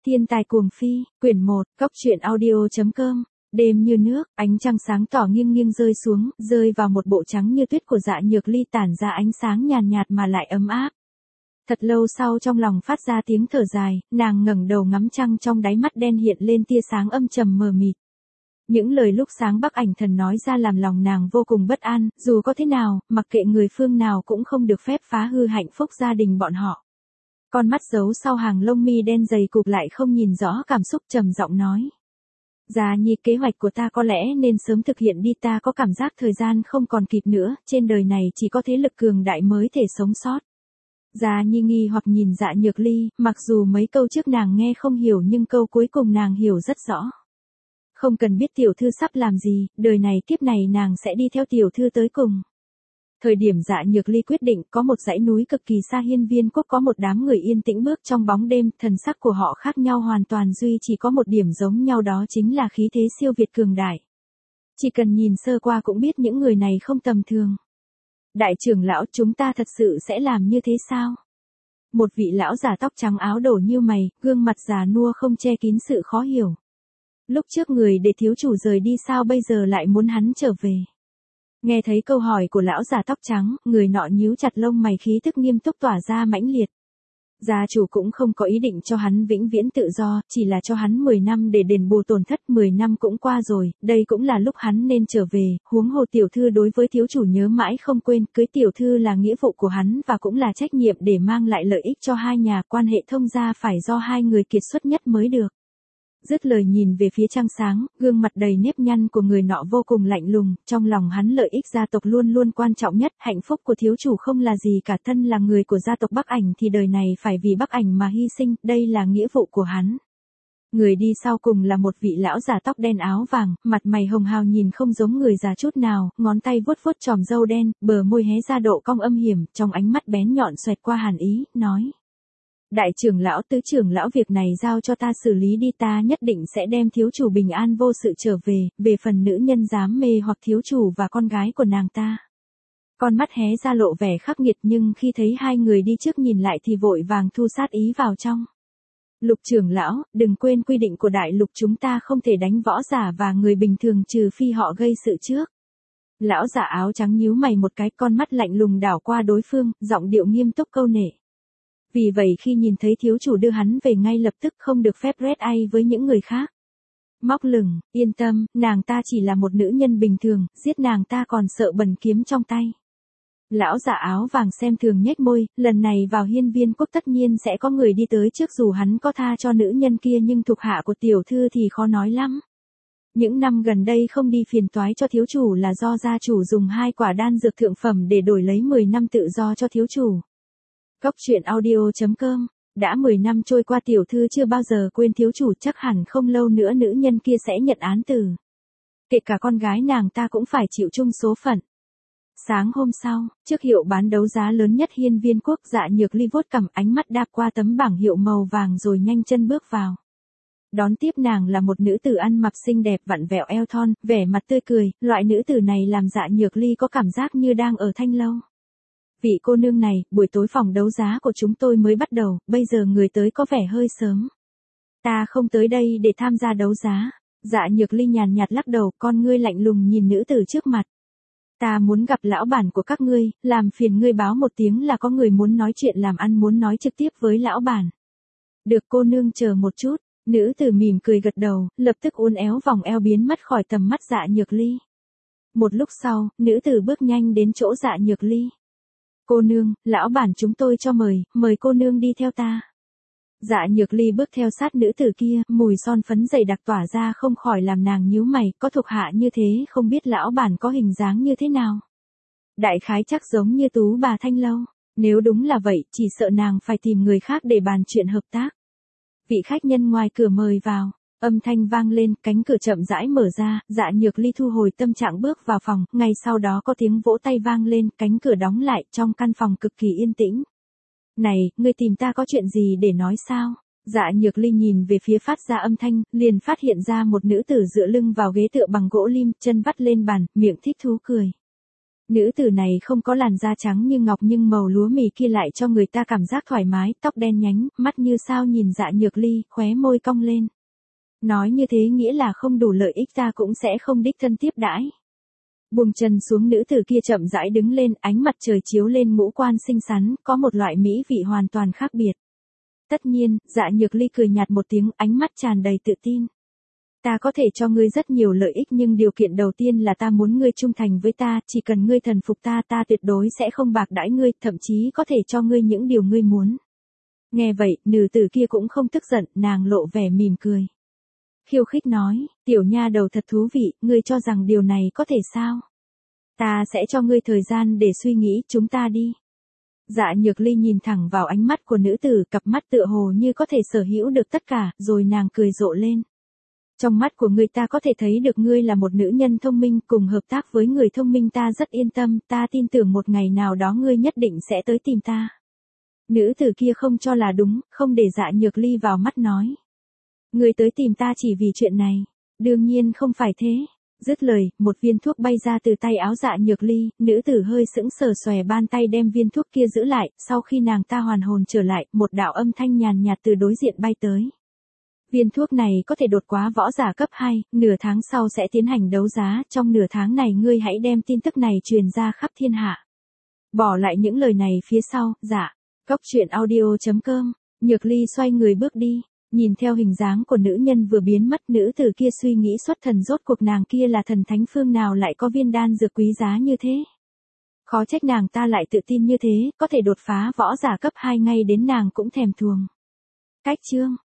Thiên tài cuồng phi, quyển 1, cóc truyện audio.com. Đêm như nước, ánh trăng sáng tỏ nghiêng nghiêng rơi xuống, rơi vào một bộ trắng như tuyết của Dạ Nhược Ly tản ra ánh sáng nhàn nhạt mà lại ấm áp. Thật lâu sau trong lòng phát ra tiếng thở dài, nàng ngẩng đầu ngắm trăng, trong đáy mắt đen hiện lên tia sáng âm trầm mờ mịt. Những lời lúc sáng Bắc Ảnh Thần nói ra làm lòng nàng vô cùng bất an, dù có thế nào, mặc kệ người phương nào cũng không được phép phá hư hạnh phúc gia đình bọn họ. Con mắt giấu sau hàng lông mi đen dày cụp lại không nhìn rõ cảm xúc, trầm giọng nói. Gia Nhi, kế hoạch của ta có lẽ nên sớm thực hiện đi, ta có cảm giác thời gian không còn kịp nữa, trên đời này chỉ có thế lực cường đại mới thể sống sót. Gia Nhi nghi hoặc nhìn Dạ Nhược Ly, mặc dù mấy câu trước nàng nghe không hiểu nhưng câu cuối cùng nàng hiểu rất rõ. Không cần biết tiểu thư sắp làm gì, đời này kiếp này nàng sẽ đi theo tiểu thư tới cùng. Thời điểm Dạ Nhược Ly quyết định, có một dãy núi cực kỳ xa Hiên Viên Quốc, có một đám người yên tĩnh bước trong bóng đêm, thần sắc của họ khác nhau hoàn toàn, duy chỉ có một điểm giống nhau, đó chính là khí thế siêu việt cường đại. Chỉ cần nhìn sơ qua cũng biết những người này không tầm thường. Đại trưởng lão, chúng ta thật sự sẽ làm như thế sao? Một vị lão già tóc trắng áo đổ như mày, gương mặt già nua không che kín sự khó hiểu. Lúc trước người để thiếu chủ rời đi, sao bây giờ lại muốn hắn trở về? Nghe thấy câu hỏi của lão già tóc trắng, người nọ nhíu chặt lông mày, khí tức nghiêm túc tỏa ra mãnh liệt. Gia chủ cũng không có ý định cho hắn vĩnh viễn tự do, chỉ là cho hắn 10 năm để đền bù tổn thất, 10 năm cũng qua rồi, đây cũng là lúc hắn nên trở về, huống hồ tiểu thư đối với thiếu chủ nhớ mãi không quên, cưới tiểu thư là nghĩa vụ của hắn và cũng là trách nhiệm để mang lại lợi ích cho hai nhà, quan hệ thông gia phải do hai người kiệt xuất nhất mới được. Dứt lời nhìn về phía trăng sáng, gương mặt đầy nếp nhăn của người nọ vô cùng lạnh lùng, trong lòng hắn lợi ích gia tộc luôn luôn quan trọng nhất, hạnh phúc của thiếu chủ không là gì cả, thân là người của gia tộc Bắc Ảnh thì đời này phải vì Bắc Ảnh mà hy sinh, đây là nghĩa vụ của hắn. Người đi sau cùng là một vị lão già tóc đen áo vàng, mặt mày hồng hào nhìn không giống người già chút nào, ngón tay vuốt vuốt chòm râu đen, bờ môi hé ra độ cong âm hiểm, trong ánh mắt bén nhọn xoẹt qua hàn ý, nói. Đại trưởng lão, tứ trưởng lão, việc này giao cho ta xử lý đi, ta nhất định sẽ đem thiếu chủ bình an vô sự trở về phần nữ nhân dám mê hoặc thiếu chủ và con gái của nàng ta. Con mắt hé ra lộ vẻ khắc nghiệt, nhưng khi thấy hai người đi trước nhìn lại thì vội vàng thu sát ý vào trong. Lục trưởng lão, đừng quên quy định của đại lục, chúng ta không thể đánh võ giả và người bình thường trừ phi họ gây sự trước. Lão giả áo trắng nhíu mày một cái, con mắt lạnh lùng đảo qua đối phương, giọng điệu nghiêm túc câu nệ. Vì vậy khi nhìn thấy thiếu chủ đưa hắn về ngay lập tức, không được phép red ai với những người khác. Móc lửng, yên tâm, nàng ta chỉ là một nữ nhân bình thường, giết nàng ta còn sợ bẩn kiếm trong tay. Lão giả áo vàng xem thường nhếch môi, lần này vào Hiên Viên Quốc tất nhiên sẽ có người đi tới trước, dù hắn có tha cho nữ nhân kia nhưng thuộc hạ của tiểu thư thì khó nói lắm. Những năm gần đây không đi phiền toái cho thiếu chủ là do gia chủ dùng 2 quả đan dược thượng phẩm để đổi lấy 10 năm tự do cho thiếu chủ. Cóc truyện audio.com. Đã 10 năm trôi qua, tiểu thư chưa bao giờ quên thiếu chủ, chắc hẳn không lâu nữa nữ nhân kia sẽ nhận án tử. Kể cả con gái nàng ta cũng phải chịu chung số phận. Sáng hôm sau, trước hiệu bán đấu giá lớn nhất Hiên Viên Quốc, Dạ Nhược Ly vuốt cằm, ánh mắt đạp qua tấm bảng hiệu màu vàng rồi nhanh chân bước vào. Đón tiếp nàng là một nữ tử ăn mặc xinh đẹp, vặn vẹo eo thon, vẻ mặt tươi cười, loại nữ tử này làm Dạ Nhược Ly có cảm giác như đang ở Thanh Lâu. Vị cô nương này, buổi tối phòng đấu giá của chúng tôi mới bắt đầu, bây giờ người tới có vẻ hơi sớm. Ta không tới đây để tham gia đấu giá. Dạ Nhược Ly nhàn nhạt lắc đầu, con ngươi lạnh lùng nhìn nữ tử trước mặt. Ta muốn gặp lão bản của các ngươi, làm phiền ngươi báo một tiếng là có người muốn nói chuyện làm ăn, muốn nói trực tiếp với lão bản. Được, cô nương chờ một chút. Nữ tử mỉm cười gật đầu, lập tức uốn éo vòng eo biến mất khỏi tầm mắt Dạ Nhược Ly. Một lúc sau, nữ tử bước nhanh đến chỗ Dạ Nhược Ly. Cô nương, lão bản chúng tôi cho mời cô nương đi theo ta. Dạ Nhược Ly bước theo sát nữ tử kia, mùi son phấn dày đặc tỏa ra không khỏi làm nàng nhíu mày, có thuộc hạ như thế không biết lão bản có hình dáng như thế nào. Đại khái chắc giống như tú bà Thanh Lâu, nếu đúng là vậy, chỉ sợ nàng phải tìm người khác để bàn chuyện hợp tác. Vị khách nhân ngoài cửa mời vào. Âm thanh vang lên, cánh cửa chậm rãi mở ra, Dạ Nhược Ly thu hồi tâm trạng bước vào phòng, ngay sau đó có tiếng vỗ tay vang lên, cánh cửa đóng lại, trong căn phòng cực kỳ yên tĩnh. Này, ngươi tìm ta có chuyện gì để nói sao? Dạ Nhược Ly nhìn về phía phát ra âm thanh, liền phát hiện ra một nữ tử dựa lưng vào ghế tựa bằng gỗ lim, chân vắt lên bàn, miệng thích thú cười. Nữ tử này không có làn da trắng như ngọc nhưng màu lúa mì kia lại cho người ta cảm giác thoải mái, tóc đen nhánh, mắt như sao nhìn Dạ Nhược Ly, khóe môi cong lên. Nói như thế nghĩa là không đủ lợi ích ta cũng sẽ không đích thân tiếp đãi. Buông chân xuống, nữ tử kia chậm rãi đứng lên, ánh mặt trời chiếu lên ngũ quan xinh xắn, có một loại mỹ vị hoàn toàn khác biệt. Tất nhiên, Dạ Nhược Ly cười nhạt một tiếng, ánh mắt tràn đầy tự tin. Ta có thể cho ngươi rất nhiều lợi ích nhưng điều kiện đầu tiên là ta muốn ngươi trung thành với ta, chỉ cần ngươi thần phục ta, ta tuyệt đối sẽ không bạc đãi ngươi, thậm chí có thể cho ngươi những điều ngươi muốn. Nghe vậy, nữ tử kia cũng không tức giận, nàng lộ vẻ mỉm cười. Khiêu khích nói, tiểu nha đầu thật thú vị, ngươi cho rằng điều này có thể sao? Ta sẽ cho ngươi thời gian để suy nghĩ, chúng ta đi. Dạ Nhược Ly nhìn thẳng vào ánh mắt của nữ tử, cặp mắt tựa hồ như có thể sở hữu được tất cả, rồi nàng cười rộ lên. Trong mắt của ngươi ta có thể thấy được ngươi là một nữ nhân thông minh, cùng hợp tác với người thông minh ta rất yên tâm, ta tin tưởng một ngày nào đó ngươi nhất định sẽ tới tìm ta. Nữ tử kia không cho là đúng, không để Dạ Nhược Ly vào mắt nói. Ngươi tới tìm ta chỉ vì chuyện này. Đương nhiên không phải thế. Dứt lời, một viên thuốc bay ra từ tay áo Dạ Nhược Ly, nữ tử hơi sững sờ xòe bàn tay đem viên thuốc kia giữ lại, sau khi nàng ta hoàn hồn trở lại, một đạo âm thanh nhàn nhạt từ đối diện bay tới. Viên thuốc này có thể đột quá võ giả cấp 2, nửa tháng sau sẽ tiến hành đấu giá, trong nửa tháng này ngươi hãy đem tin tức này truyền ra khắp thiên hạ. Bỏ lại những lời này phía sau, dạ. Cóc truyện audio.com, Nhược Ly xoay người bước đi, nhìn theo hình dáng của nữ nhân vừa biến mất, nữ tử kia suy nghĩ xuất thần, rốt cuộc nàng kia là thần thánh phương nào lại có viên đan dược quý giá như thế. Khó trách nàng ta lại tự tin như thế, có thể đột phá võ giả cấp 2 ngay đến nàng cũng thèm thuồng. Cách chương